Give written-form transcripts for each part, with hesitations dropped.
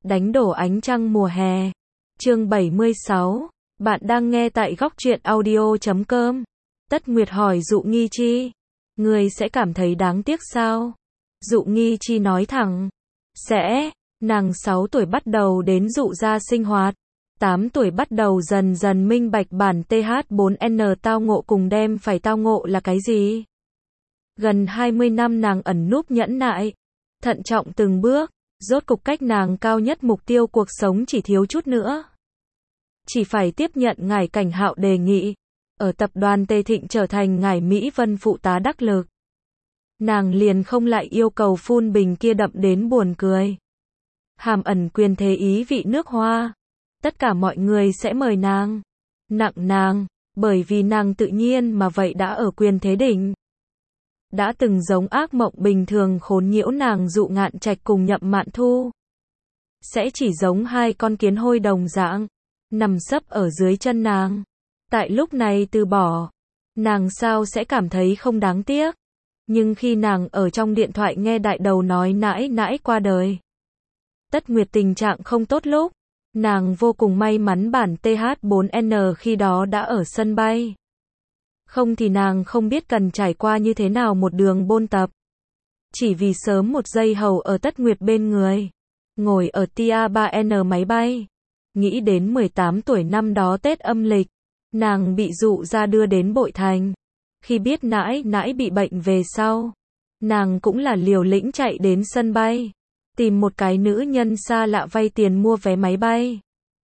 Đánh đổ ánh trăng mùa hè. Chương 76. Bạn đang nghe tại góc truyện audio.com. Tất Nguyệt hỏi Dụ Nghi Chi. Người sẽ cảm thấy đáng tiếc sao? Dụ Nghi Chi nói thẳng. Sẽ. Nàng 6 tuổi bắt đầu đến dụ gia sinh hoạt. 8 tuổi bắt đầu dần dần minh bạch bản TH4N tao ngộ cùng đem phải tao ngộ là cái gì. Gần 20 năm nàng ẩn núp nhẫn nại, thận trọng từng bước, rốt cục cách nàng cao nhất mục tiêu cuộc sống chỉ thiếu chút nữa. Chỉ phải tiếp nhận ngải Cảnh Hạo đề nghị, ở tập đoàn Tề Thịnh trở thành ngải Mỹ Vân phụ tá đắc lực. Nàng liền không lại yêu cầu phun bình kia đậm đến buồn cười. Hàm ẩn quyền thế ý vị nước Hoa. Tất cả mọi người sẽ mời nàng, nặng nàng, bởi vì nàng tự nhiên mà vậy đã ở quyền thế đỉnh. Đã từng giống ác mộng bình thường khốn nhiễu nàng Dụ Ngạn Trạch cùng Nhậm Mạn Thu. Sẽ chỉ giống hai con kiến hôi đồng dạng, nằm sấp ở dưới chân nàng. Tại lúc này từ bỏ, nàng sao sẽ cảm thấy không đáng tiếc. Nhưng khi nàng ở trong điện thoại nghe đại đầu nói nãi nãi qua đời, Tất Nguyệt tình trạng không tốt lúc, nàng vô cùng may mắn bản TH4N khi đó đã ở sân bay. Không thì nàng không biết cần trải qua như thế nào một đường bôn tập. Chỉ vì sớm một giây hầu ở Tất Nguyệt bên người, ngồi ở TA3N máy bay. Nghĩ đến 18 tuổi năm đó Tết âm lịch, nàng bị dụ ra đưa đến Bội Thành. Khi biết nãi nãi bị bệnh về sau, nàng cũng là liều lĩnh chạy đến sân bay, tìm một cái nữ nhân xa lạ vay tiền mua vé máy bay.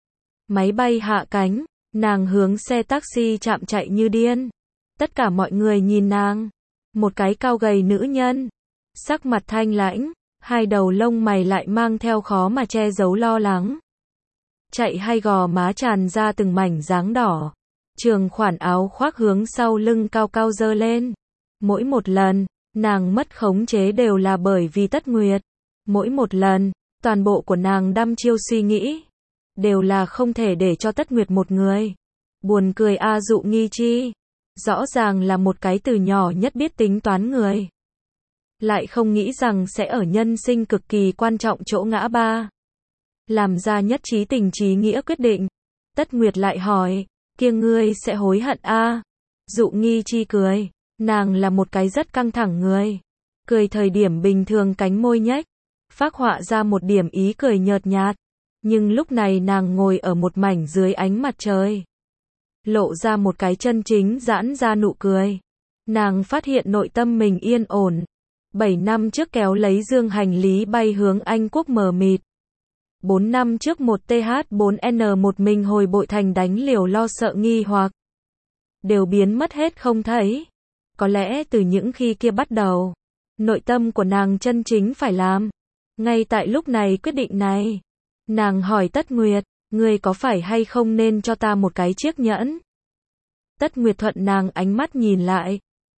Máy bay hạ cánh, nàng hướng xe taxi chạm chạy như điên. Tất cả mọi người nhìn nàng, một cái cao gầy nữ nhân, sắc mặt thanh lãnh, hai đầu lông mày lại mang theo khó mà che giấu lo lắng. Chạy hay gò má tràn ra từng mảnh dáng đỏ, trường khoản áo khoác hướng sau lưng cao cao dơ lên. Mỗi một lần, nàng mất khống chế đều là bởi vì Tất Nguyệt. Mỗi một lần, toàn bộ của nàng đăm chiêu suy nghĩ, đều là không thể để cho Tất Nguyệt một người. Buồn cười a Dụ Nghi Chi. Rõ ràng là một cái từ nhỏ nhất biết tính toán người, lại không nghĩ rằng sẽ ở nhân sinh cực kỳ quan trọng chỗ ngã ba, làm ra nhất trí tình trí nghĩa quyết định. Tất Nguyệt lại hỏi, kia ngươi sẽ hối hận a? Dụ Nghi Chi cười, nàng là một cái rất căng thẳng người. Cười thời điểm bình thường cánh môi nhếch, phác họa ra một điểm ý cười nhợt nhạt. Nhưng lúc này nàng ngồi ở một mảnh dưới ánh mặt trời, lộ ra một cái chân chính giãn ra nụ cười. Nàng phát hiện nội tâm mình yên ổn. 7 năm trước kéo lấy dương hành lý bay hướng Anh Quốc mờ mịt. 4 năm trước một TH4N một mình hồi Bội Thành đánh liều lo sợ nghi hoặc, đều biến mất hết không thấy. Có lẽ từ những khi kia bắt đầu, nội tâm của nàng chân chính phải làm. Ngay tại lúc này quyết định này, nàng hỏi Tất Nguyệt, ngươi có phải hay không nên cho ta một cái chiếc nhẫn? Tất Nguyệt thuận nàng ánh mắt nhìn lại.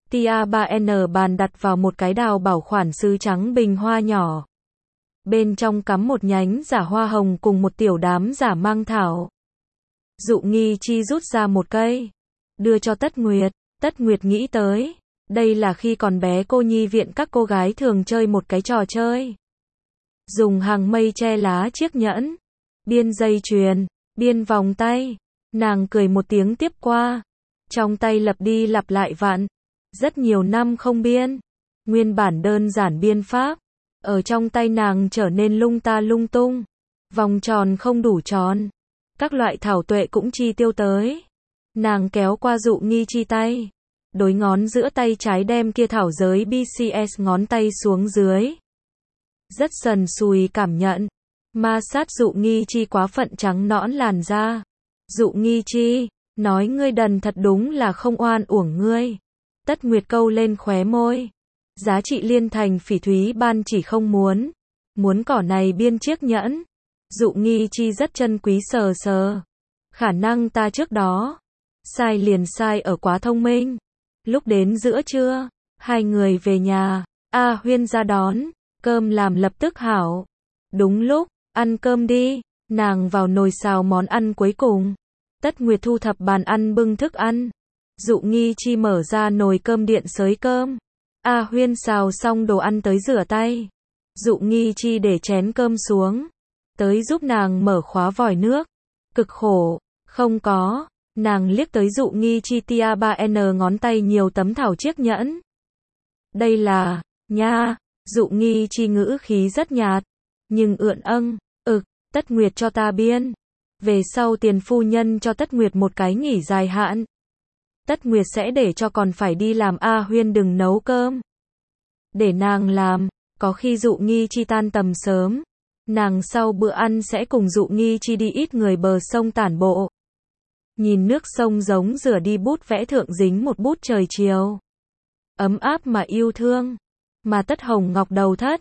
Tia3N bàn đặt vào một cái đào bảo khoản sứ trắng bình hoa nhỏ. Bên trong cắm một nhánh giả hoa hồng cùng một tiểu đám giả mang thảo. Dụ Nghi Chi rút ra một cây, đưa cho Tất Nguyệt. Tất Nguyệt nghĩ tới, đây là khi còn bé cô nhi viện các cô gái thường chơi một cái trò chơi. Dùng hàng mây che lá chiếc nhẫn, biên dây chuyền, biên vòng tay. Nàng cười một tiếng tiếp qua. Trong tay lặp đi lặp lại vặn. Rất nhiều năm không biên. Nguyên bản đơn giản biên pháp, ở trong tay nàng trở nên lung ta lung tung. Vòng tròn không đủ tròn. Các loại thảo tuệ cũng chi tiêu tới. Nàng kéo qua Dụ Nghi Chi tay. Đối ngón giữa tay trái đem kia thảo giới BCS ngón tay xuống dưới. Rất sần sùi cảm nhận. Ma sát Dụ Nghi Chi quá phận trắng nõn làn da. Dụ Nghi Chi, nói ngươi đần thật đúng là không oan uổng ngươi. Tất Nguyệt câu lên khóe môi. Giá trị liên thành phỉ thúy ban chỉ không muốn. Muốn cỏ này biên chiếc nhẫn. Dụ Nghi Chi rất chân quý sờ sờ. Khả năng ta trước đó sai liền sai ở quá thông minh. Lúc đến giữa trưa, hai người về nhà. A Huyên ra đón. Cơm làm lập tức hảo. Đúng lúc, ăn cơm đi. Nàng vào nồi xào món ăn cuối cùng. Tất Nguyệt thu thập bàn ăn bưng thức ăn. Dụ Nghi Chi mở ra nồi cơm điện xới cơm. A Huyên xào xong đồ ăn tới rửa tay. Dụ Nghi Chi để chén cơm xuống. tới giúp nàng mở khóa vòi nước. Cực khổ, không có, nàng liếc tới Dụ Nghi Chi tia 3N ngón tay nhiều tấm thảo chiếc nhẫn. Đây là, nha, Dụ Nghi Chi ngữ khí rất nhạt, nhưng ưỡn Tất Nguyệt cho ta biên. Về sau tiền phu nhân cho Tất Nguyệt một cái nghỉ dài hạn. Tất Nguyệt sẽ để cho còn phải đi làm Huyên đừng nấu cơm. Để nàng làm, có khi Dụ Nghi Chi tan tầm sớm. Nàng sau bữa ăn sẽ cùng Dụ Nghi Chi đi ít người bờ sông tản bộ. Nhìn nước sông giống rửa đi bút vẽ thượng dính một bút trời chiều. Ấm áp mà yêu thương. Mà Tất Hồng Ngọc đầu thất.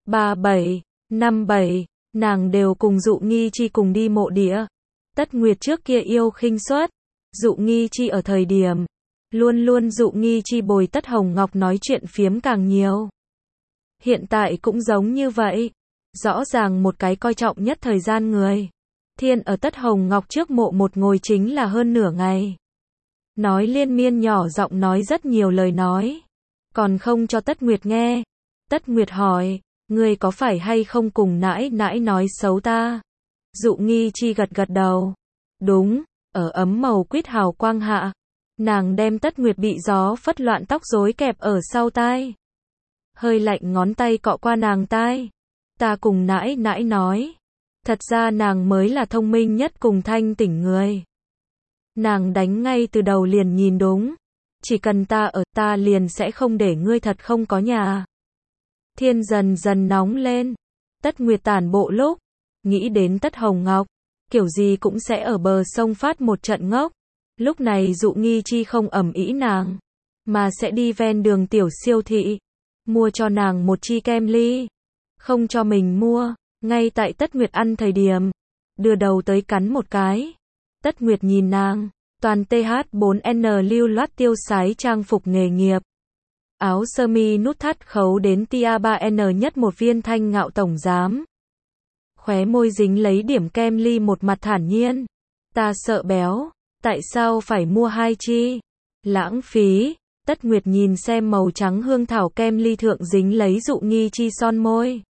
37, 57, nàng đều cùng Dụ Nghi Chi cùng đi mộ địa. Tất Nguyệt trước kia yêu khinh suất. Dụ Nghi Chi ở thời điểm. Luôn luôn Dụ Nghi Chi bồi Tất Hồng Ngọc nói chuyện phiếm càng nhiều. Hiện tại cũng giống như vậy. Rõ ràng một cái coi trọng nhất thời gian người. Thiên ở Tất Hồng Ngọc trước mộ một ngồi chính là hơn nửa ngày. Nói liên miên nhỏ giọng nói rất nhiều lời nói. Còn không cho Tất Nguyệt nghe. Tất Nguyệt hỏi, ngươi có phải hay không cùng nãi nãi nói xấu ta? Dụ Nghi Chi gật gật đầu. Đúng, ở ấm màu quýt hào quang hạ. Nàng đem Tất Nguyệt bị gió phất loạn tóc rối kẹp ở sau tai. Hơi lạnh ngón tay cọ qua nàng tai. Ta cùng nãi nãi nói. Thật ra nàng mới là thông minh nhất cùng thanh tỉnh người. Nàng đánh ngay từ đầu liền nhìn đúng. Chỉ cần ta ở ta liền sẽ không để ngươi thật không có nhà. Thiên dần dần nóng lên. Tất Nguyệt tản bộ lúc. Nghĩ đến Tất Hồng Ngọc. Kiểu gì cũng sẽ ở bờ sông phát một trận ngốc. Lúc này Dụ Nghi Chi không ầm ĩ nàng. Mà sẽ đi ven đường tiểu siêu thị. Mua cho nàng một chi kem ly. Không cho mình mua. Ngay tại Tất Nguyệt ăn thời điểm. Đưa đầu tới cắn một cái. Tất Nguyệt nhìn nàng. Toàn TH4N lưu loát tiêu sái trang phục nghề nghiệp. Áo sơ mi nút thắt khấu đến tia 3N nhất một viên thanh ngạo tổng giám. Khóe môi dính lấy điểm kem ly một mặt thản nhiên. Ta sợ béo. Tại sao phải mua hai chi? Lãng phí. Tất Nguyệt nhìn xem màu trắng hương thảo kem ly thượng dính lấy Dụ Nghi Chi son môi.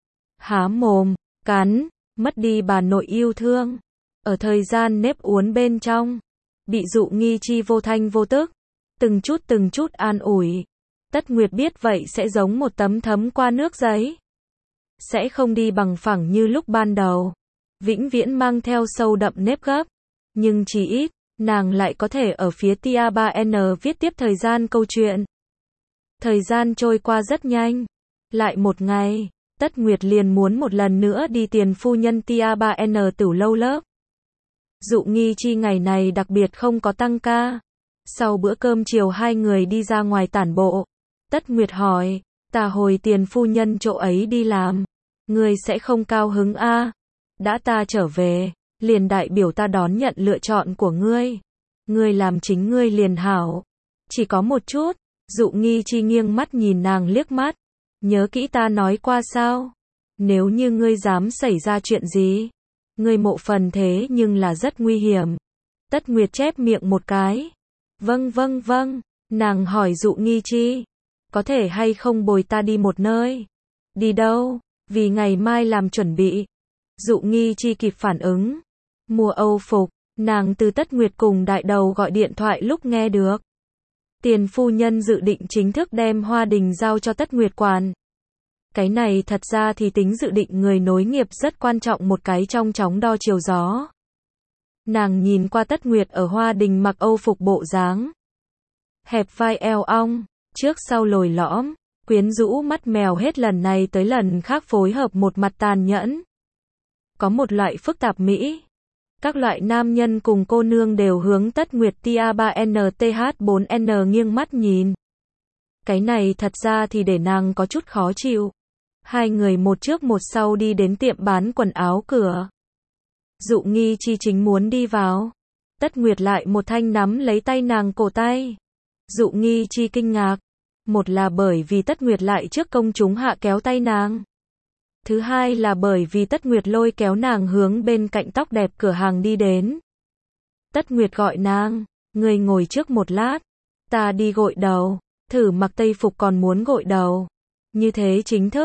Há mồm, cắn, mất đi bà nội yêu thương. Ở thời gian nếp uốn bên trong. Bị Dụ Nghi Chi vô thanh vô tức. Từng chút an ủi. Tất Nguyệt biết vậy sẽ giống một tấm thấm qua nước giấy. Sẽ không đi bằng phẳng như lúc ban đầu. Vĩnh viễn mang theo sâu đậm nếp gấp. Nhưng chỉ ít, nàng lại có thể ở phía tia 3N viết tiếp thời gian câu chuyện. Thời gian trôi qua rất nhanh. Lại một ngày, Tất Nguyệt liền muốn một lần nữa đi tiền phu nhân tia 3N tửu lâu lớp. Dụ Nghi Chi ngày này đặc biệt không có tăng ca. Sau bữa cơm chiều hai người đi ra ngoài tản bộ. Tất Nguyệt hỏi, ta hồi tiền phu nhân chỗ ấy đi làm. Ngươi sẽ không cao hứng a? Đã ta trở về, liền đại biểu ta đón nhận lựa chọn của ngươi. Ngươi làm chính ngươi liền hảo. Chỉ có một chút. Dụ Nghi Chi nghiêng mắt nhìn nàng liếc mắt. Nhớ kỹ ta nói qua sao? Nếu như ngươi dám xảy ra chuyện gì? Ngươi mộ phần thế nhưng là rất nguy hiểm. Tất Nguyệt chép miệng một cái. Vâng. Nàng hỏi Dụ Nghi Chi. Có thể hay không bồi ta đi một nơi? Đi đâu? Vì ngày mai làm chuẩn bị. Dụ Nghi Chi kịp phản ứng. Mua Âu phục. Nàng từ Tất Nguyệt cùng đại đầu gọi điện thoại lúc nghe được. Tiền phu nhân dự định chính thức đem Hoa Đình giao cho Tất Nguyệt quản. Cái này thật ra thì tính dự định người nối nghiệp rất quan trọng một cái trong chóng đo chiều gió. Nàng nhìn qua Tất Nguyệt ở Hoa Đình mặc Âu phục bộ dáng. Hẹp vai eo ong, trước sau lồi lõm, quyến rũ mắt mèo hết lần này tới lần khác phối hợp một mặt tàn nhẫn. Có một loại phức tạp mỹ. Các loại nam nhân cùng cô nương đều hướng Tất Nguyệt tia 3N TH4N nghiêng mắt nhìn. Cái này thật ra thì để nàng có chút khó chịu. Hai người một trước một sau đi đến tiệm bán quần áo cửa. Dụ Nghi Chi chính muốn đi vào. Tất Nguyệt lại một thanh nắm lấy tay nàng cổ tay. Dụ Nghi Chi kinh ngạc. Một là bởi vì Tất Nguyệt lại trước công chúng hạ kéo tay nàng. Thứ hai là bởi vì Tất Nguyệt lôi kéo nàng hướng bên cạnh tóc đẹp cửa hàng đi đến. Tất Nguyệt gọi nàng, ngươi ngồi trước một lát, ta đi gội đầu, thử mặc tây phục còn muốn gội đầu. Như thế chính thức,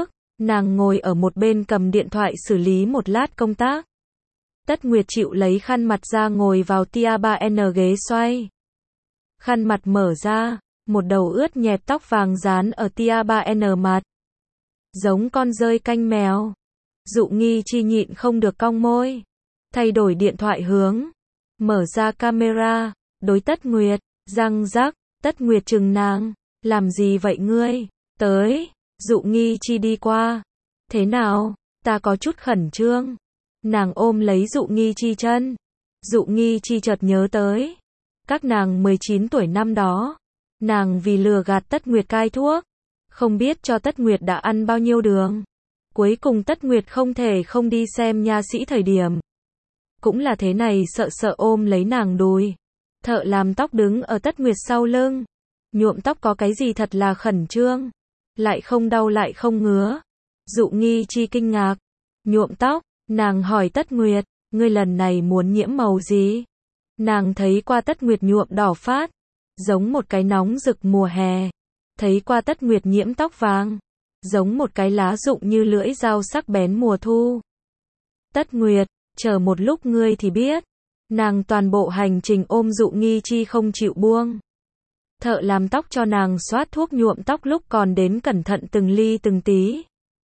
Nàng ngồi ở một bên cầm điện thoại xử lý một lát công tác. Tất Nguyệt chịu lấy khăn mặt ra ngồi vào tia 3N ghế xoay. Khăn mặt mở ra, một đầu ướt nhẹp tóc vàng dán ở tia 3N mặt. Giống con dơi canh mèo. Dụ Nghi Chi nhịn không được cong môi. Thay đổi điện thoại hướng. Mở ra camera, đối Tất Nguyệt, răng rắc, Tất Nguyệt trừng nàng. Làm gì vậy ngươi? Tới. Dụ Nghi Chi đi qua. Thế nào? Ta có chút khẩn trương. Nàng ôm lấy Dụ Nghi Chi chân. Dụ Nghi Chi chợt nhớ tới. Các nàng 19 tuổi năm đó. Nàng vì lừa gạt Tất Nguyệt cai thuốc. Không biết cho Tất Nguyệt đã ăn bao nhiêu đường. Cuối cùng Tất Nguyệt không thể không đi xem nha sĩ thời điểm. Cũng là thế này sợ sợ ôm lấy nàng đùi. Thợ làm tóc đứng ở Tất Nguyệt sau lưng. Nhuộm tóc có cái gì thật là khẩn trương. Lại không đau lại không ngứa. Dụ Nghi Chi kinh ngạc. Nhuộm tóc, nàng hỏi Tất Nguyệt, ngươi lần này muốn nhiễm màu gì? Nàng thấy qua Tất Nguyệt nhuộm đỏ phát, giống một cái nóng rực mùa hè. Thấy qua Tất Nguyệt nhiễm tóc vàng, giống một cái lá rụng như lưỡi dao sắc bén mùa thu. Tất Nguyệt, chờ một lúc ngươi thì biết. Nàng toàn bộ hành trình ôm Dụ Nghi Chi không chịu buông. Thợ làm tóc cho nàng xoát thuốc nhuộm tóc lúc còn đến cẩn thận từng ly từng tí.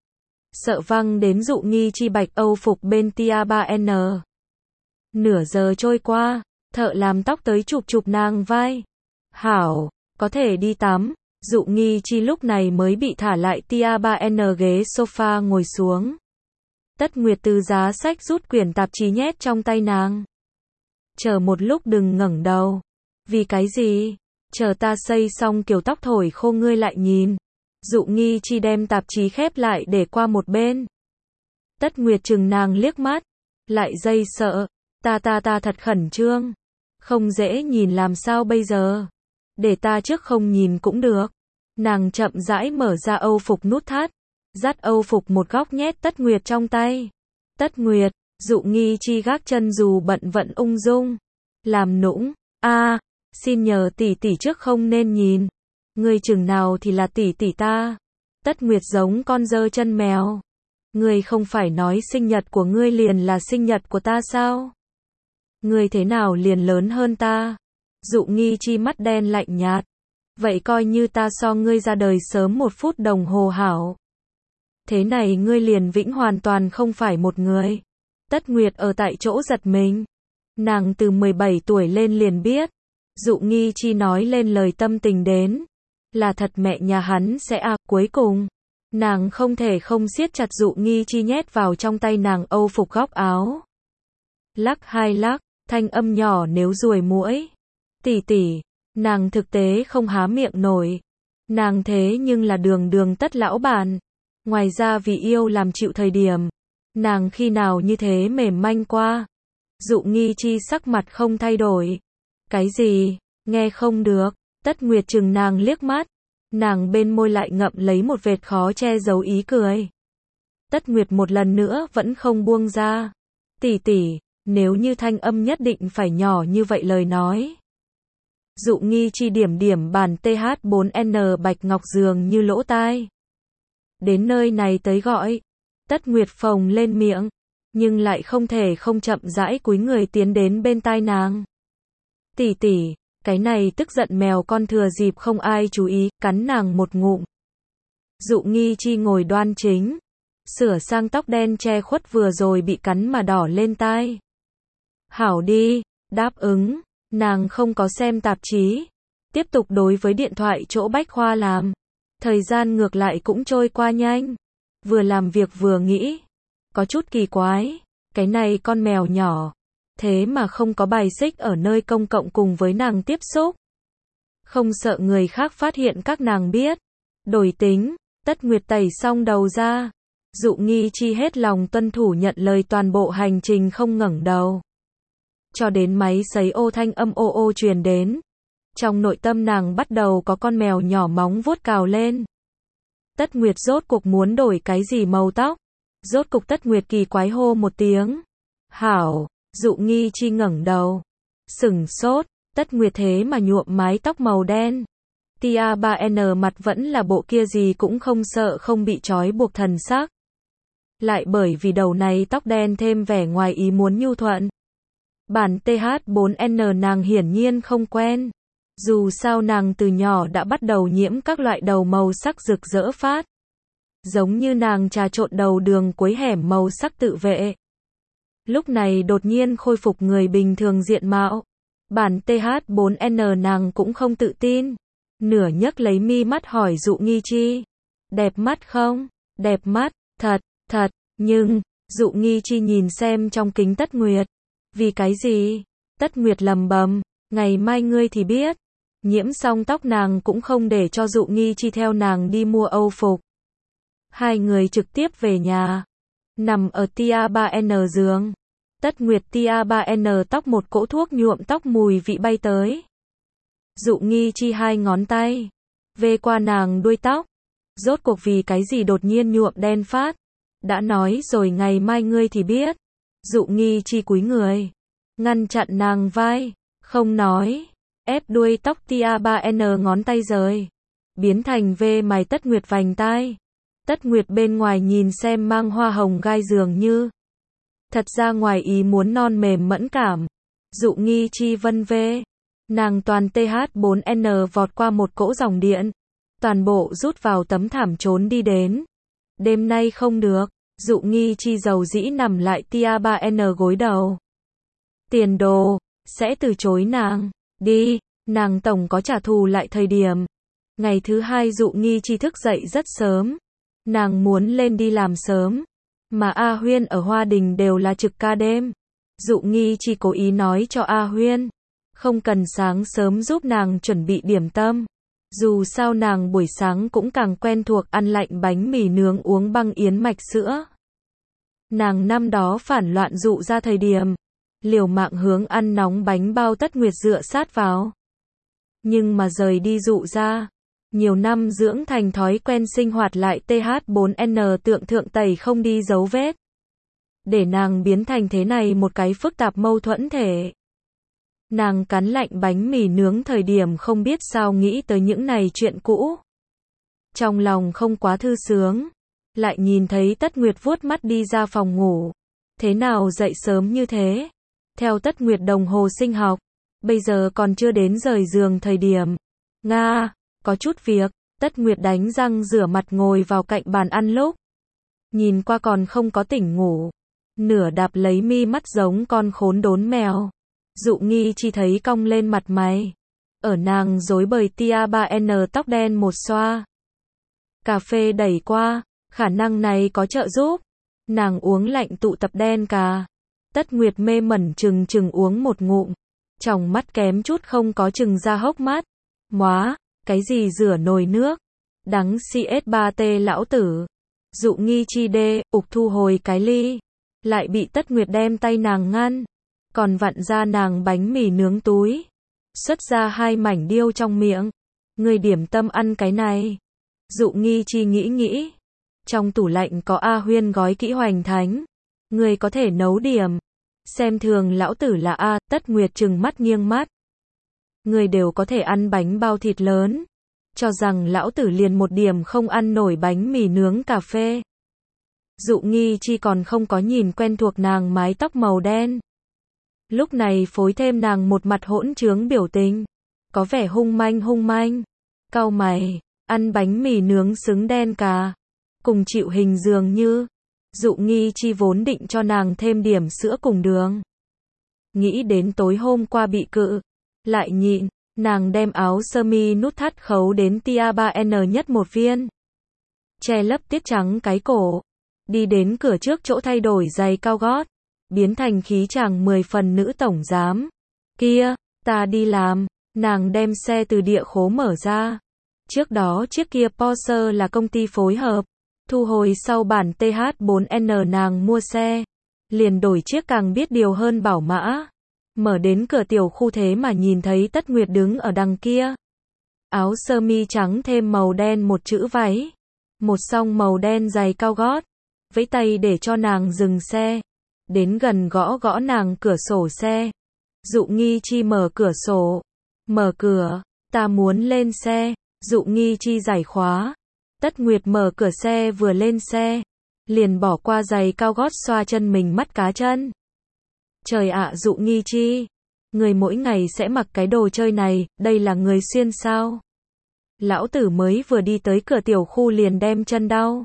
Sợ văng đến Dụ Nghi Chi bạch âu phục bên tia 3N. Nửa giờ trôi qua, thợ làm tóc tới chụp nàng vai. Hảo, có thể đi tắm. Dụ Nghi Chi lúc này mới bị thả lại tia 3N ghế sofa ngồi xuống. Tất Nguyệt từ giá sách rút quyển tạp chí nhét trong tay nàng. Chờ một lúc đừng ngẩng đầu. Vì cái gì? Chờ ta xây xong kiểu tóc thổi khô ngươi lại nhìn. Dụ Nghi Chi đem tạp chí khép lại để qua một bên. Tất Nguyệt chừng nàng liếc mắt. Lại dây sợ. Ta thật khẩn trương. Không dễ nhìn làm sao bây giờ. Để ta trước không nhìn cũng được. Nàng chậm rãi mở ra âu phục nút thắt. Dắt âu phục một góc nhét Tất Nguyệt trong tay. Tất Nguyệt, Dụ Nghi Chi gác chân dù bận vận ung dung. Làm nũng. Xin nhờ tỷ tỷ trước không nên nhìn. Ngươi chừng nào thì là tỷ tỷ ta. Tất Nguyệt giống con dơ chân mèo. Ngươi không phải nói sinh nhật của ngươi liền là sinh nhật của ta sao? Ngươi thế nào liền lớn hơn ta? Dụ Nghi Chi mắt đen lạnh nhạt. Vậy coi như ta so ngươi ra đời sớm 1 phút đồng hồ hảo. Thế này ngươi liền vĩnh hoàn toàn không phải một người. Tất Nguyệt ở tại chỗ giật mình. Nàng từ 17 tuổi lên liền biết. Dụ Nghi Chi nói lên lời tâm tình đến. Là thật mẹ nhà hắn sẽ cuối cùng. Nàng không thể không siết chặt Dụ Nghi Chi nhét vào trong tay nàng âu phục góc áo. Lắc hai lắc, thanh âm nhỏ nếu ruồi muỗi. Tỷ tỷ, nàng thực tế không há miệng nổi. Nàng thế nhưng là đường Tất lão bản. Ngoài ra vì yêu làm chịu thời điểm. Nàng khi nào như thế mềm manh qua. Dụ Nghi Chi sắc mặt không thay đổi. Cái gì? Nghe không được. Tất Nguyệt chừng nàng liếc mắt. Nàng bên môi lại ngậm lấy một vệt khó che giấu ý cười. Tất Nguyệt một lần nữa vẫn không buông ra. Tỷ tỷ, nếu như thanh âm nhất định phải nhỏ như vậy lời nói. Dụ Nghi Chi điểm bàn TH4N bạch ngọc dường như lỗ tai. Đến nơi này tới gọi. Tất Nguyệt phồng lên miệng. Nhưng lại không thể không chậm rãi cúi người tiến đến bên tai nàng. Tỷ tỷ, cái này tức giận mèo con thừa dịp không ai chú ý, cắn nàng một ngụm. Dụ Nghi Chi ngồi đoan chính. Sửa sang tóc đen che khuất vừa rồi bị cắn mà đỏ lên tai. Hảo đi, đáp ứng. Nàng không có xem tạp chí. Tiếp tục đối với điện thoại chỗ bách khoa làm. Thời gian ngược lại cũng trôi qua nhanh. Vừa làm việc vừa nghĩ. Có chút kỳ quái. Cái này con mèo nhỏ. Thế mà không có bài xích ở nơi công cộng cùng với nàng tiếp xúc. Không sợ người khác phát hiện các nàng biết. Đổi tính. Tất Nguyệt tẩy xong đầu ra. Dụ Nghi Chi hết lòng tuân thủ nhận lời toàn bộ hành trình không ngẩng đầu. Cho đến máy sấy ô thanh âm ô truyền đến. Trong nội tâm nàng bắt đầu có con mèo nhỏ móng vuốt cào lên. Tất Nguyệt rốt cục muốn đổi cái gì màu tóc. Rốt cục Tất Nguyệt kỳ quái hô một tiếng. Hảo, Dụ Nghi Chi ngẩng đầu. Sửng sốt, Tất Nguyệt thế mà nhuộm mái tóc màu đen. Tia 3N mặt vẫn là bộ kia gì cũng không sợ không bị trói buộc thần sắc. Lại bởi vì đầu này tóc đen thêm vẻ ngoài ý muốn nhu thuận. Bản TH4N nàng hiển nhiên không quen. Dù sao nàng từ nhỏ đã bắt đầu nhiễm các loại đầu màu sắc rực rỡ phát. Giống như nàng trà trộn đầu đường cuối hẻm màu sắc tự vệ. Lúc này đột nhiên khôi phục người bình thường diện mạo. Bản TH4N nàng cũng không tự tin. Nửa nhấc lấy mi mắt hỏi Dụ Nghi Chi. Đẹp mắt không? Đẹp mắt, thật, nhưng, Dụ Nghi Chi nhìn xem trong kính Tất Nguyệt. Vì cái gì? Tất Nguyệt lầm bầm, ngày mai ngươi thì biết. Nhiễm xong tóc nàng cũng không để cho Dụ Nghi Chi theo nàng đi mua âu phục. Hai người trực tiếp về nhà. Nằm ở Tia 3N giường. Tất Nguyệt Tia 3N tóc một cỗ thuốc nhuộm tóc mùi vị bay tới. Dụ Nghi Chi hai ngón tay vê qua nàng đuôi tóc. Rốt cuộc vì cái gì đột nhiên nhuộm đen phát. Đã nói rồi ngày mai ngươi thì biết. Dụ Nghi Chi cúi người, ngăn chặn nàng vai, không nói, ép đuôi tóc Tia 3N ngón tay rời, biến thành vê mày Tất Nguyệt vành tai. Tất Nguyệt bên ngoài nhìn xem mang hoa hồng gai dường như. Thật ra ngoài ý muốn non mềm mẫn cảm. Dụ Nghi Chi vân vê. Nàng toàn TH4N vọt qua một cỗ dòng điện. Toàn bộ rút vào tấm thảm trốn đi đến. Đêm nay không được. Dụ Nghi Chi dầu dĩ nằm lại Tia 3N gối đầu. Tiền đồ, sẽ từ chối nàng. Đi, nàng tổng có trả thù lại thời điểm. Ngày thứ hai Dụ Nghi Chi thức dậy rất sớm. Nàng muốn lên đi làm sớm. Mà A Huyên ở Hoa Đình đều là trực ca đêm. Dụ Nghi Chi cố ý nói cho A Huyên. Không cần sáng sớm giúp nàng chuẩn bị điểm tâm. Dù sao nàng buổi sáng cũng càng quen thuộc ăn lạnh bánh mì nướng uống băng yến mạch sữa. Nàng năm đó phản loạn Dụ ra thời điểm. Liều mạng hướng ăn nóng bánh bao Tất Nguyệt dựa sát vào. Nhưng mà rời đi Dụ ra. Nhiều năm dưỡng thành thói quen sinh hoạt lại TH4N tượng thượng tẩy không đi dấu vết. Để nàng biến thành thế này một cái phức tạp mâu thuẫn thể. Nàng cắn lạnh bánh mì nướng thời điểm không biết sao nghĩ tới những này chuyện cũ. Trong lòng không quá thư sướng. Lại nhìn thấy Tất Nguyệt vuốt mắt đi ra phòng ngủ. Thế nào dậy sớm như thế? Theo Tất Nguyệt đồng hồ sinh học. Bây giờ còn chưa đến rời giường thời điểm. Nga, có chút việc. Tất Nguyệt đánh răng rửa mặt ngồi vào cạnh bàn ăn lúc. Nhìn qua còn không có tỉnh ngủ. Nửa đạp lấy mi mắt giống con khốn đốn mèo. Dụ Nghi Chi thấy cong lên mặt mày. Ở nàng rối bời Tia 3N tóc đen một xoa. Cà phê đẩy qua, khả năng này có trợ giúp. Nàng uống lạnh tụ tập đen cà. Tất Nguyệt mê mẩn chừng uống một ngụm. Tròng mắt kém chút không có chừng ra hốc mắt. Móa, cái gì rửa nồi nước. Đắng CS3T lão tử. Dụ Nghi Chi đê, ục thu hồi cái ly. Lại bị Tất Nguyệt đem tay nàng ngăn. Còn vặn ra nàng bánh mì nướng túi. Xuất ra hai mảnh điêu trong miệng. Người điểm tâm ăn cái này. Dụ Nghi Chi nghĩ. Trong tủ lạnh có A Huyên gói kỹ hoành thánh. Người có thể nấu điểm. Xem thường lão tử là A. Tất Nguyệt trừng mắt nghiêng mắt. Người đều có thể ăn bánh bao thịt lớn. Cho rằng lão tử liền một điểm không ăn nổi bánh mì nướng cà phê. Dụ Nghi Chi còn không có nhìn quen thuộc nàng mái tóc màu đen. Lúc này phối thêm nàng một mặt hỗn trướng biểu tình. Có vẻ hung manh. Cau mày, ăn bánh mì nướng xứng đen cà. Cùng chịu hình dường như. Dụ Nghi Chi vốn định cho nàng thêm điểm sữa cùng đường. Nghĩ đến tối hôm qua bị cự. Lại nhịn, nàng đem áo sơ mi nút thắt khấu đến Tia 3N nhất một viên. Che lấp tiết trắng cái cổ. Đi đến cửa trước chỗ thay đổi giày cao gót. Biến thành khí chàng 10 phần nữ tổng giám. Kia, ta đi làm. Nàng đem xe từ địa khố mở ra. Trước đó chiếc kia Porsche là công ty phối hợp. Thu hồi sau bản TH4N nàng mua xe. Liền đổi chiếc càng biết điều hơn bảo mã. Mở đến cửa tiểu khu thế mà nhìn thấy Tất Nguyệt đứng ở đằng kia. Áo sơ mi trắng thêm màu đen một chữ váy. Một song màu đen giày cao gót. Vẫy tay để cho nàng dừng xe. Đến gần gõ nàng cửa sổ xe. Dụ Nghi Chi mở cửa sổ. Mở cửa, ta muốn lên xe. Dụ Nghi Chi giải khóa. Tất Nguyệt mở cửa xe vừa lên xe, liền bỏ qua giày cao gót xoa chân mình mắt cá chân. Trời ạ, Dụ Nghi Chi, người mỗi ngày sẽ mặc cái đồ chơi này, đây là người xuyên sao? Lão tử mới vừa đi tới cửa tiểu khu liền đem chân đau.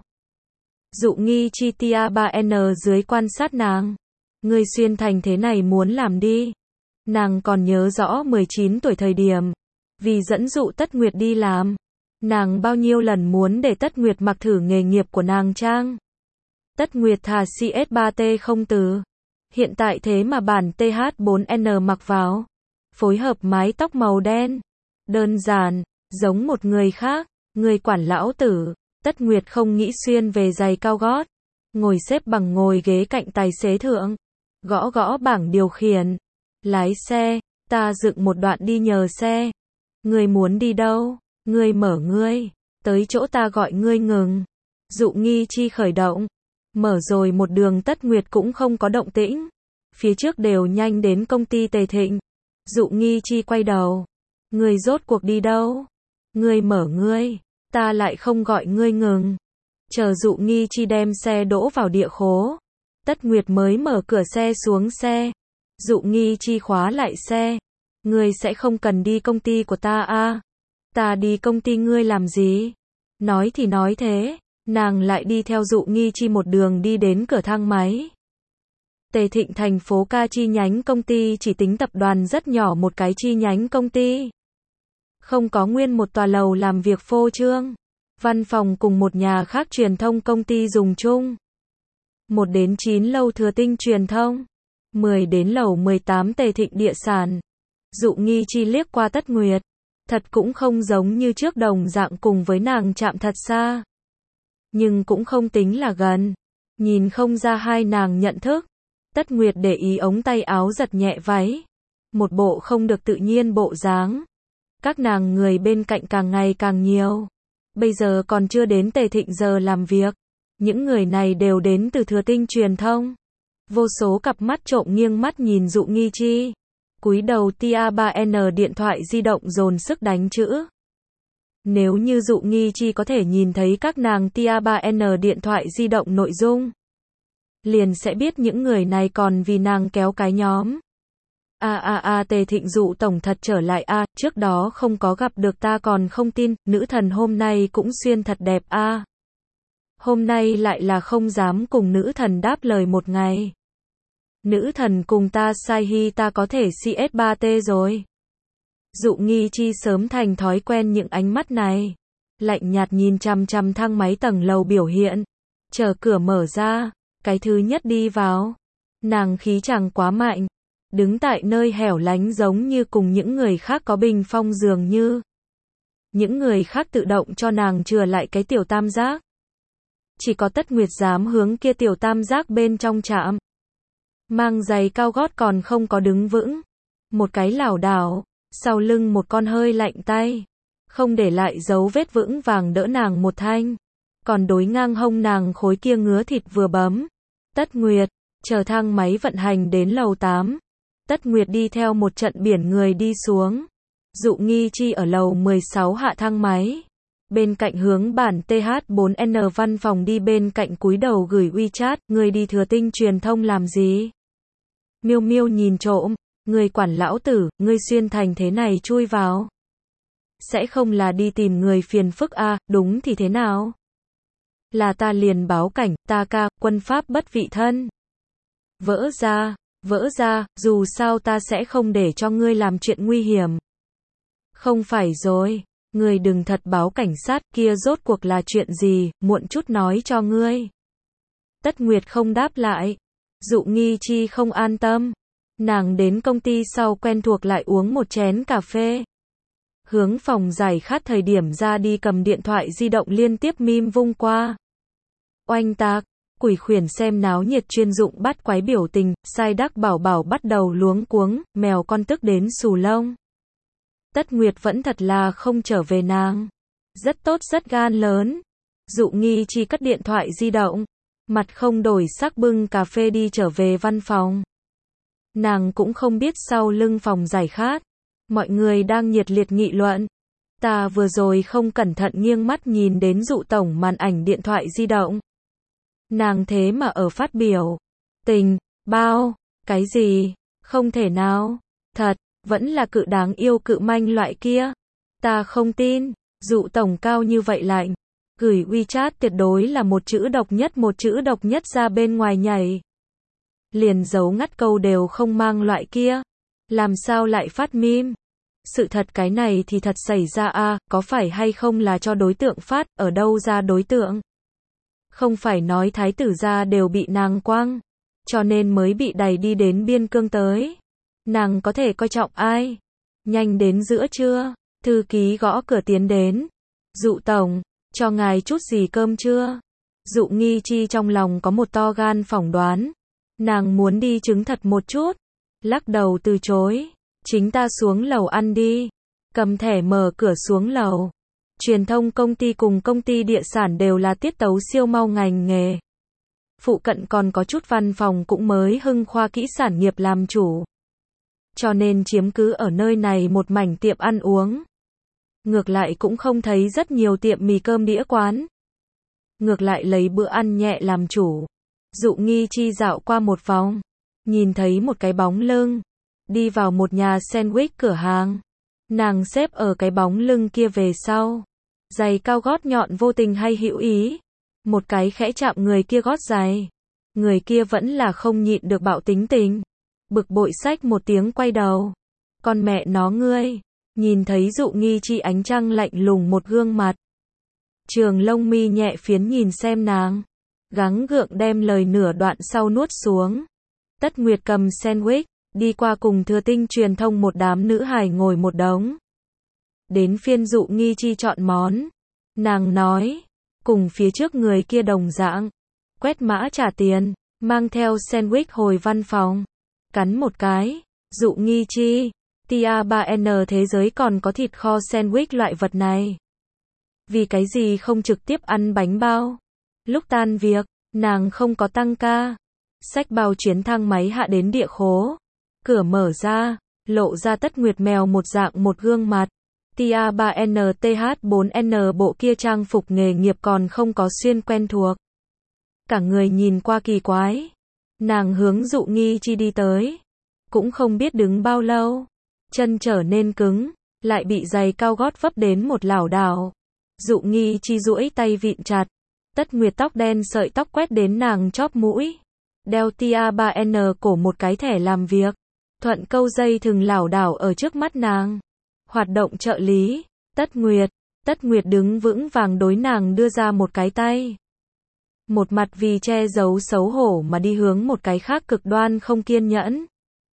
Dụ Nghi Chi tia 3N dưới quan sát nàng. Người xuyên thành thế này muốn làm đi. Nàng còn nhớ rõ 19 tuổi thời điểm, vì dẫn dụ Tất Nguyệt đi làm, nàng bao nhiêu lần muốn để Tất Nguyệt mặc thử nghề nghiệp của nàng chăng? Tất Nguyệt thà CS3T không từ. Hiện tại thế mà bản TH4N mặc vào, phối hợp mái tóc màu đen, đơn giản, giống một người khác. Người quản lão tử. Tất Nguyệt không nghĩ xuyên về giày cao gót, ngồi xếp bằng ngồi ghế cạnh tài xế thượng, gõ gõ bảng điều khiển. Lái xe, ta dựng một đoạn đi nhờ xe. Ngươi muốn đi đâu? Ngươi mở ngươi, tới chỗ ta gọi ngươi ngừng. Dụ Nghi Chi khởi động, mở rồi một đường. Tất Nguyệt cũng không có động tĩnh, phía trước đều nhanh đến công ty Tề Thịnh. Dụ Nghi Chi quay đầu, ngươi rốt cuộc đi đâu? Ngươi mở ngươi, ta lại không gọi ngươi ngừng. Chờ Dụ Nghi Chi đem xe đỗ vào địa khố, Tất Nguyệt mới mở cửa xe xuống xe. Dụ Nghi Chi khóa lại xe. Ngươi sẽ không cần đi công ty của ta à? Ta đi công ty ngươi làm gì? Nói thì nói thế, nàng lại đi theo Dụ Nghi Chi một đường đi đến cửa thang máy. Tề Thịnh thành phố Ca chi nhánh công ty chỉ tính tập đoàn rất nhỏ một cái chi nhánh công ty. Không có nguyên một tòa lầu làm việc phô trương, văn phòng cùng một nhà khác truyền thông công ty dùng chung. 1 đến 9 lầu Thừa Tinh truyền thông, 10 đến lầu 18 Tề Thịnh địa sản. Dụ Nghi Chi liếc qua Tất Nguyệt, thật cũng không giống như trước đồng dạng cùng với nàng chạm thật xa, nhưng cũng không tính là gần, nhìn không ra hai nàng nhận thức. Tất Nguyệt để ý ống tay áo giật nhẹ váy, một bộ không được tự nhiên bộ dáng. Các nàng người bên cạnh càng ngày càng nhiều, bây giờ còn chưa đến Tề Thịnh giờ làm việc, những người này đều đến từ Thừa Tinh truyền thông. Vô số cặp mắt trộm nghiêng mắt nhìn Dụ Nghi Chi, cúi đầu tia 3N điện thoại di động dồn sức đánh chữ. Nếu như Dụ Nghi Chi có thể nhìn thấy các nàng tia 3N điện thoại di động nội dung, liền sẽ biết những người này còn vì nàng kéo cái nhóm. Tề Thịnh Dụ tổng thật trở lại a, trước đó không có gặp được ta còn không tin, nữ thần hôm nay cũng xuyên thật đẹp a. Hôm nay lại là không dám cùng nữ thần đáp lời một ngày. Nữ thần cùng ta sai hi ta có thể CS3T rồi. Dụ Nghi Chi sớm thành thói quen những ánh mắt này, lạnh nhạt nhìn chằm chằm thang máy tầng lầu biểu hiện. Chờ cửa mở ra, cái thứ nhất đi vào. Nàng khí chàng quá mạnh, đứng tại nơi hẻo lánh giống như cùng những người khác có bình phong dường như. Những người khác tự động cho nàng chừa lại cái tiểu tam giác. Chỉ có Tất Nguyệt dám hướng kia tiểu tam giác bên trong chạm. Mang giày cao gót còn không có đứng vững, một cái lảo đảo, sau lưng một con hơi lạnh tay, không để lại dấu vết vững vàng đỡ nàng một thanh, còn đối ngang hông nàng khối kia ngứa thịt vừa bấm. Tất Nguyệt, chờ thang máy vận hành đến lầu 8, Tất Nguyệt đi theo một trận biển người đi xuống. Dụ Nghi Chi ở lầu 16 hạ thang máy, bên cạnh hướng bản TH4N văn phòng đi, bên cạnh cúi đầu gửi WeChat. Người đi Thừa Tinh truyền thông làm gì? Miêu Miêu nhìn trộm, người quản lão tử, ngươi xuyên thành thế này chui vào. Sẽ không là đi tìm người phiền phức à? Đúng thì thế nào? Là ta liền báo cảnh, ta ca, quân pháp bất vị thân. Vỡ ra, dù sao ta sẽ không để cho ngươi làm chuyện nguy hiểm. Không phải rồi, ngươi đừng thật báo cảnh sát, kia rốt cuộc là chuyện gì, muộn chút nói cho ngươi. Tất Nguyệt không đáp lại. Dụ Nghi Chi không an tâm. Nàng đến công ty sau quen thuộc lại uống một chén cà phê. Hướng phòng giải khát thời điểm ra đi cầm điện thoại di động liên tiếp meme vung qua. Oanh tạc, quỷ khuyển xem náo nhiệt chuyên dụng bắt quái biểu tình, sai đắc bảo bảo bắt đầu luống cuống, mèo con tức đến xù lông. Tất Nguyệt vẫn thật là không trở về nàng. Rất tốt, rất gan lớn. Dụ Nghi Chi cất điện thoại di động, mặt không đổi sắc bưng cà phê đi trở về văn phòng. Nàng cũng không biết sau lưng phòng giải khát, mọi người đang nhiệt liệt nghị luận. Ta vừa rồi không cẩn thận nghiêng mắt nhìn đến Dụ tổng màn ảnh điện thoại di động. Nàng thế mà ở phát biểu. Tình, bao, cái gì? Không thể nào. Thật, vẫn là cự đáng yêu cự manh loại kia. Ta không tin, Dụ tổng cao như vậy lạnh. Gửi WeChat tuyệt đối là một chữ độc nhất ra bên ngoài nhảy. Liền dấu ngắt câu đều không mang loại kia. Làm sao lại phát meme? Sự thật cái này thì thật xảy ra à, có phải hay không là cho đối tượng phát, ở đâu ra đối tượng? Không phải nói thái tử gia đều bị nàng quăng, cho nên mới bị đẩy đi đến biên cương tới. Nàng có thể coi trọng ai? Nhanh đến giữa trưa, thư ký gõ cửa tiến đến. Dụ tổng, cho ngài chút gì cơm chưa? Dụ Nghi Chi trong lòng có một to gan phỏng đoán. Nàng muốn đi chứng thật một chút. Lắc đầu từ chối. Chính ta xuống lầu ăn đi. Cầm thẻ mở cửa xuống lầu. Truyền thông công ty cùng công ty địa sản đều là tiết tấu siêu mau ngành nghề. Phụ cận còn có chút văn phòng cũng mới hưng khoa kỹ sản nghiệp làm chủ. Cho nên chiếm cứ ở nơi này một mảnh tiệm ăn uống. Ngược lại cũng không thấy rất nhiều tiệm mì cơm đĩa quán. Ngược lại lấy bữa ăn nhẹ làm chủ. Dụ Nghi Chi dạo qua một vòng. Nhìn thấy một cái bóng lưng. Đi vào một nhà sandwich cửa hàng. Nàng xếp ở cái bóng lưng kia về sau. Giày cao gót nhọn vô tình hay hữu ý. Một cái khẽ chạm người kia gót giày. Người kia vẫn là không nhịn được bạo tính tình. Bực bội xách một tiếng quay đầu. Con mẹ nó ngươi. Nhìn thấy Dụ Nghi Chi ánh trăng lạnh lùng một gương mặt. Trường lông mi nhẹ phiến nhìn xem nàng. Gắng gượng đem lời nửa đoạn sau nuốt xuống. Tất Nguyệt cầm sandwich. Đi qua cùng Thừa Tinh truyền thông một đám nữ hài ngồi một đống. Đến phiên Dụ Nghi Chi chọn món. Nàng nói. Cùng phía trước người kia đồng dạng. Quét mã trả tiền. Mang theo sandwich hồi văn phòng. Cắn một cái. Dụ Nghi Chi. Tia 3N thế giới còn có thịt kho sandwich loại vật này. Vì cái gì không trực tiếp ăn bánh bao? Lúc tan việc, nàng không có tăng ca. Xách bao chuyến thang máy hạ đến địa khố. Cửa mở ra, lộ ra Tất Nguyệt mèo một dạng một gương mặt. Tia 3NTH4N bộ kia trang phục nghề nghiệp còn không có xuyên quen thuộc. Cả người nhìn qua kỳ quái. Nàng hướng Dụ Nghi Chi đi tới. Cũng không biết đứng bao lâu. Chân trở nên cứng, lại bị giày cao gót vấp đến một lảo đảo. Dụ Nghi Chi duỗi tay vịn chặt. Tất Nguyệt tóc đen sợi tóc quét đến nàng chóp mũi. Đeo Tia 3N cổ một cái thẻ làm việc. Thuận câu dây thừng lảo đảo ở trước mắt nàng. Hoạt động trợ lý. Tất Nguyệt đứng vững vàng đối nàng đưa ra một cái tay. Một mặt vì che giấu xấu hổ mà đi hướng một cái khác cực đoan không kiên nhẫn.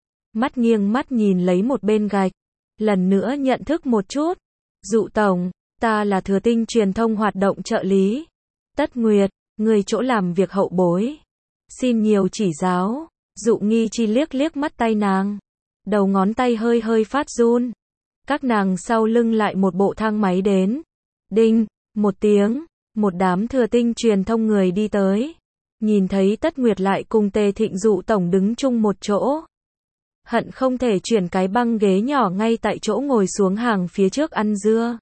Mắt nghiêng mắt nhìn lấy một bên gạch. Lần nữa nhận thức một chút. Dụ tổng, ta là Thừa Tinh truyền thông hoạt động trợ lý. Tất Nguyệt, người chỗ làm việc hậu bối. Xin nhiều chỉ giáo. Dụ Nghi Chi liếc liếc mắt tay nàng. Đầu ngón tay hơi hơi phát run. Các nàng sau lưng lại một bộ thang máy đến. Đinh, một tiếng, một đám Thừa Tinh truyền thông người đi tới. Nhìn thấy Tất Nguyệt lại cùng Tề Thịnh Dụ tổng đứng chung một chỗ. Hận không thể chuyển cái băng ghế nhỏ ngay tại chỗ ngồi xuống hàng phía trước ăn dưa.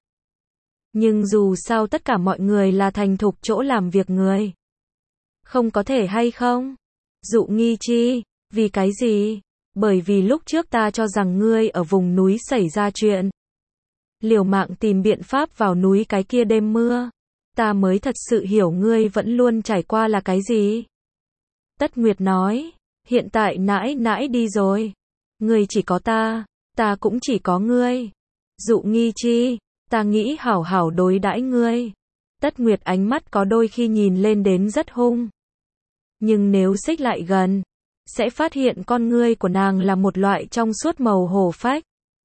Nhưng dù sao tất cả mọi người là thành thục chỗ làm việc người. Không có thể hay không? Dụ Nghi Chi, vì cái gì? Bởi vì lúc trước ta cho rằng ngươi ở vùng núi xảy ra chuyện. Liều mạng tìm biện pháp vào núi cái kia đêm mưa. Ta mới thật sự hiểu ngươi vẫn luôn trải qua là cái gì. Tất Nguyệt nói, hiện tại nãi nãi đi rồi. Ngươi chỉ có ta cũng chỉ có ngươi. Dụ Nghi Chi, ta nghĩ hảo hảo đối đãi ngươi. Tất Nguyệt ánh mắt có đôi khi nhìn lên đến rất hung. Nhưng nếu xích lại gần, sẽ phát hiện con ngươi của nàng là một loại trong suốt màu hổ phách.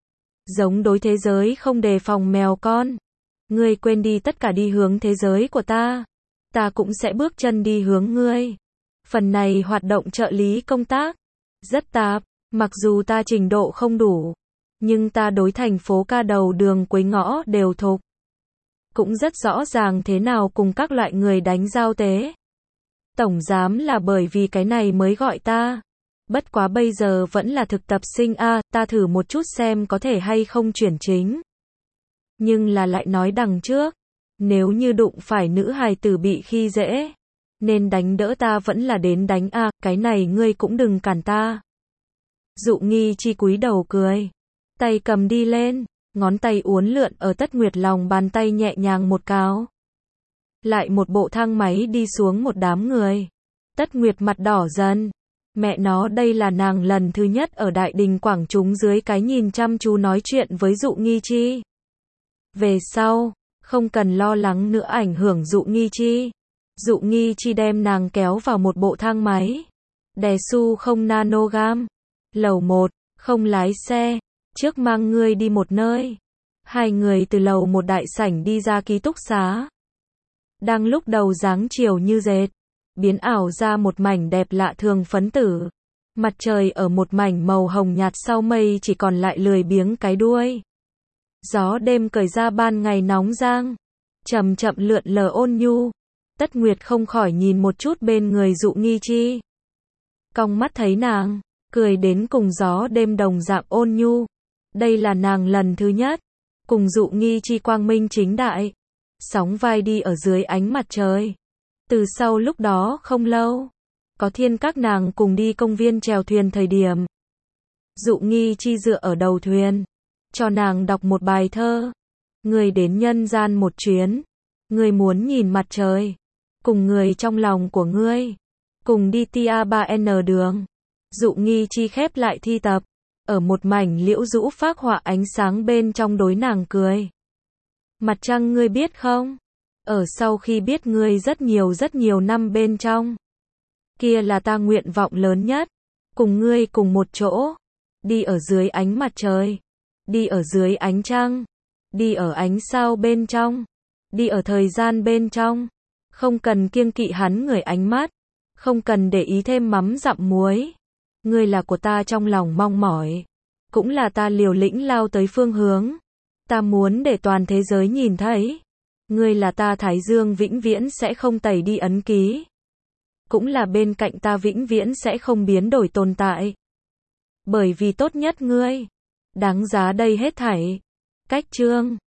Giống đối thế giới không đề phòng mèo con. Ngươi quên đi tất cả đi hướng thế giới của ta. Ta cũng sẽ bước chân đi hướng ngươi. Phần này hoạt động trợ lý công tác. Rất tạp, mặc dù ta trình độ không đủ. Nhưng ta đối thành phố ca đầu đường cuối ngõ đều thục. Cũng rất rõ ràng thế nào cùng các loại người đánh giao tế. Tổng giám là bởi vì cái này mới gọi ta. Bất quá bây giờ vẫn là thực tập sinh a, ta thử một chút xem có thể hay không chuyển chính. nhưng là lại nói đằng trước, nếu như đụng phải nữ hài tử bị khi dễ, nên đánh đỡ ta vẫn là đến đánh a, cái này ngươi cũng đừng cản ta. Dụ Nghi Chi cúi đầu cười, tay cầm đi lên, ngón tay uốn lượn ở Tất Nguyệt lòng bàn tay nhẹ nhàng một cào. Lại một bộ thang máy đi xuống một đám người. Tất Nguyệt mặt đỏ dần. Mẹ nó, đây là nàng lần thứ nhất ở đại đình quảng chúng dưới cái nhìn chăm chú nói chuyện với Dụ Nghi Chi. Về sau, không cần lo lắng nữa ảnh hưởng Dụ Nghi Chi. Dụ Nghi Chi đem nàng kéo vào một bộ thang máy. Đè su không nanogam. Lầu 1, không lái xe. Trước mang ngươi đi một nơi. Hai người từ lầu một đại sảnh đi ra ký túc xá. Đang lúc đầu dáng chiều như dệt, biến ảo ra một mảnh đẹp lạ thường phấn tử. Mặt trời ở một mảnh màu hồng nhạt sau mây chỉ còn lại lười biếng cái đuôi. Gió đêm cởi ra ban ngày nóng giang, chậm chậm lượn lờ ôn nhu. Tất Nguyệt không khỏi nhìn một chút bên người Dụ Nghi Chi. Cong mắt thấy nàng, cười đến cùng gió đêm đồng dạng ôn nhu. Đây là nàng lần thứ nhất cùng Dụ Nghi Chi quang minh chính đại sóng vai đi ở dưới ánh mặt trời. Từ sau lúc đó không lâu, có thiên các nàng cùng đi công viên chèo thuyền thời điểm. Dụ Nghi Chi dựa ở đầu thuyền, cho nàng đọc một bài thơ. Người đến nhân gian một chuyến, người muốn nhìn mặt trời, cùng người trong lòng của ngươi, cùng đi tia 3N đường. Dụ Nghi Chi khép lại thi tập, ở một mảnh liễu rũ phác họa ánh sáng bên trong đối nàng cười. Mặt trăng ngươi biết không? Ở sau khi biết ngươi rất nhiều năm bên trong. Kia là ta nguyện vọng lớn nhất. Cùng ngươi cùng một chỗ. Đi ở dưới ánh mặt trời. Đi ở dưới ánh trăng. Đi ở ánh sao bên trong. Đi ở thời gian bên trong. Không cần kiêng kỵ hắn người ánh mắt. Không cần để ý thêm mắm dặm muối. Ngươi là của ta trong lòng mong mỏi. Cũng là ta liều lĩnh lao tới phương hướng. Ta muốn để toàn thế giới nhìn thấy. Ngươi là ta thái dương vĩnh viễn sẽ không tẩy đi ấn ký. Cũng là bên cạnh ta vĩnh viễn sẽ không biến đổi tồn tại. Bởi vì tốt nhất ngươi. Đáng giá đây hết thảy. Cách chương